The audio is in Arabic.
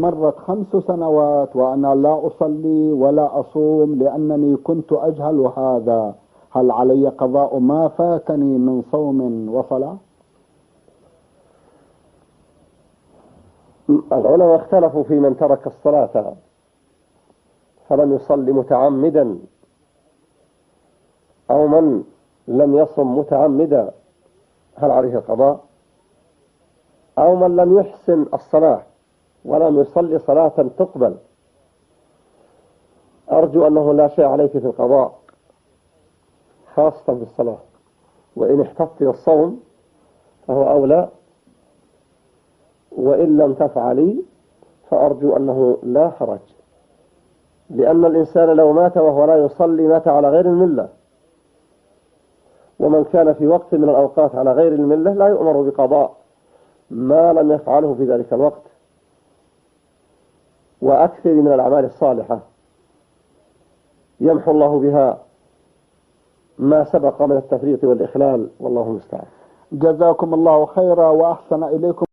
مرت 5 سنوات وأنا لا أصلي ولا أصوم لأنني كنت أجهل هذا، هل علي قضاء ما فاتني من صوم وصلاة؟ العلماء اختلفوا في من ترك الصلاة فلم يصلي متعمدا، أو من لم يصم متعمدا هل عليه القضاء، أو من لم يحسن الصلاة ولم يصلي صلاة تقبل. أرجو أنه لا شيء عليك في القضاء خاصة في الصلاة، وإن احتطت الصوم فهو أولى، وإن لم تفعلي فأرجو أنه لا حرج، لأن الإنسان لو مات وهو لا يصلي مات على غير الملة، ومن كان في وقت من الأوقات على غير الملة لا يؤمر بقضاء ما لم يفعله في ذلك الوقت. وأكثر من الأعمال الصالحة يمحو الله بها ما سبق من التفريط والإخلال، والله المستعان. جزاكم الله خيرا وأحسن إليكم.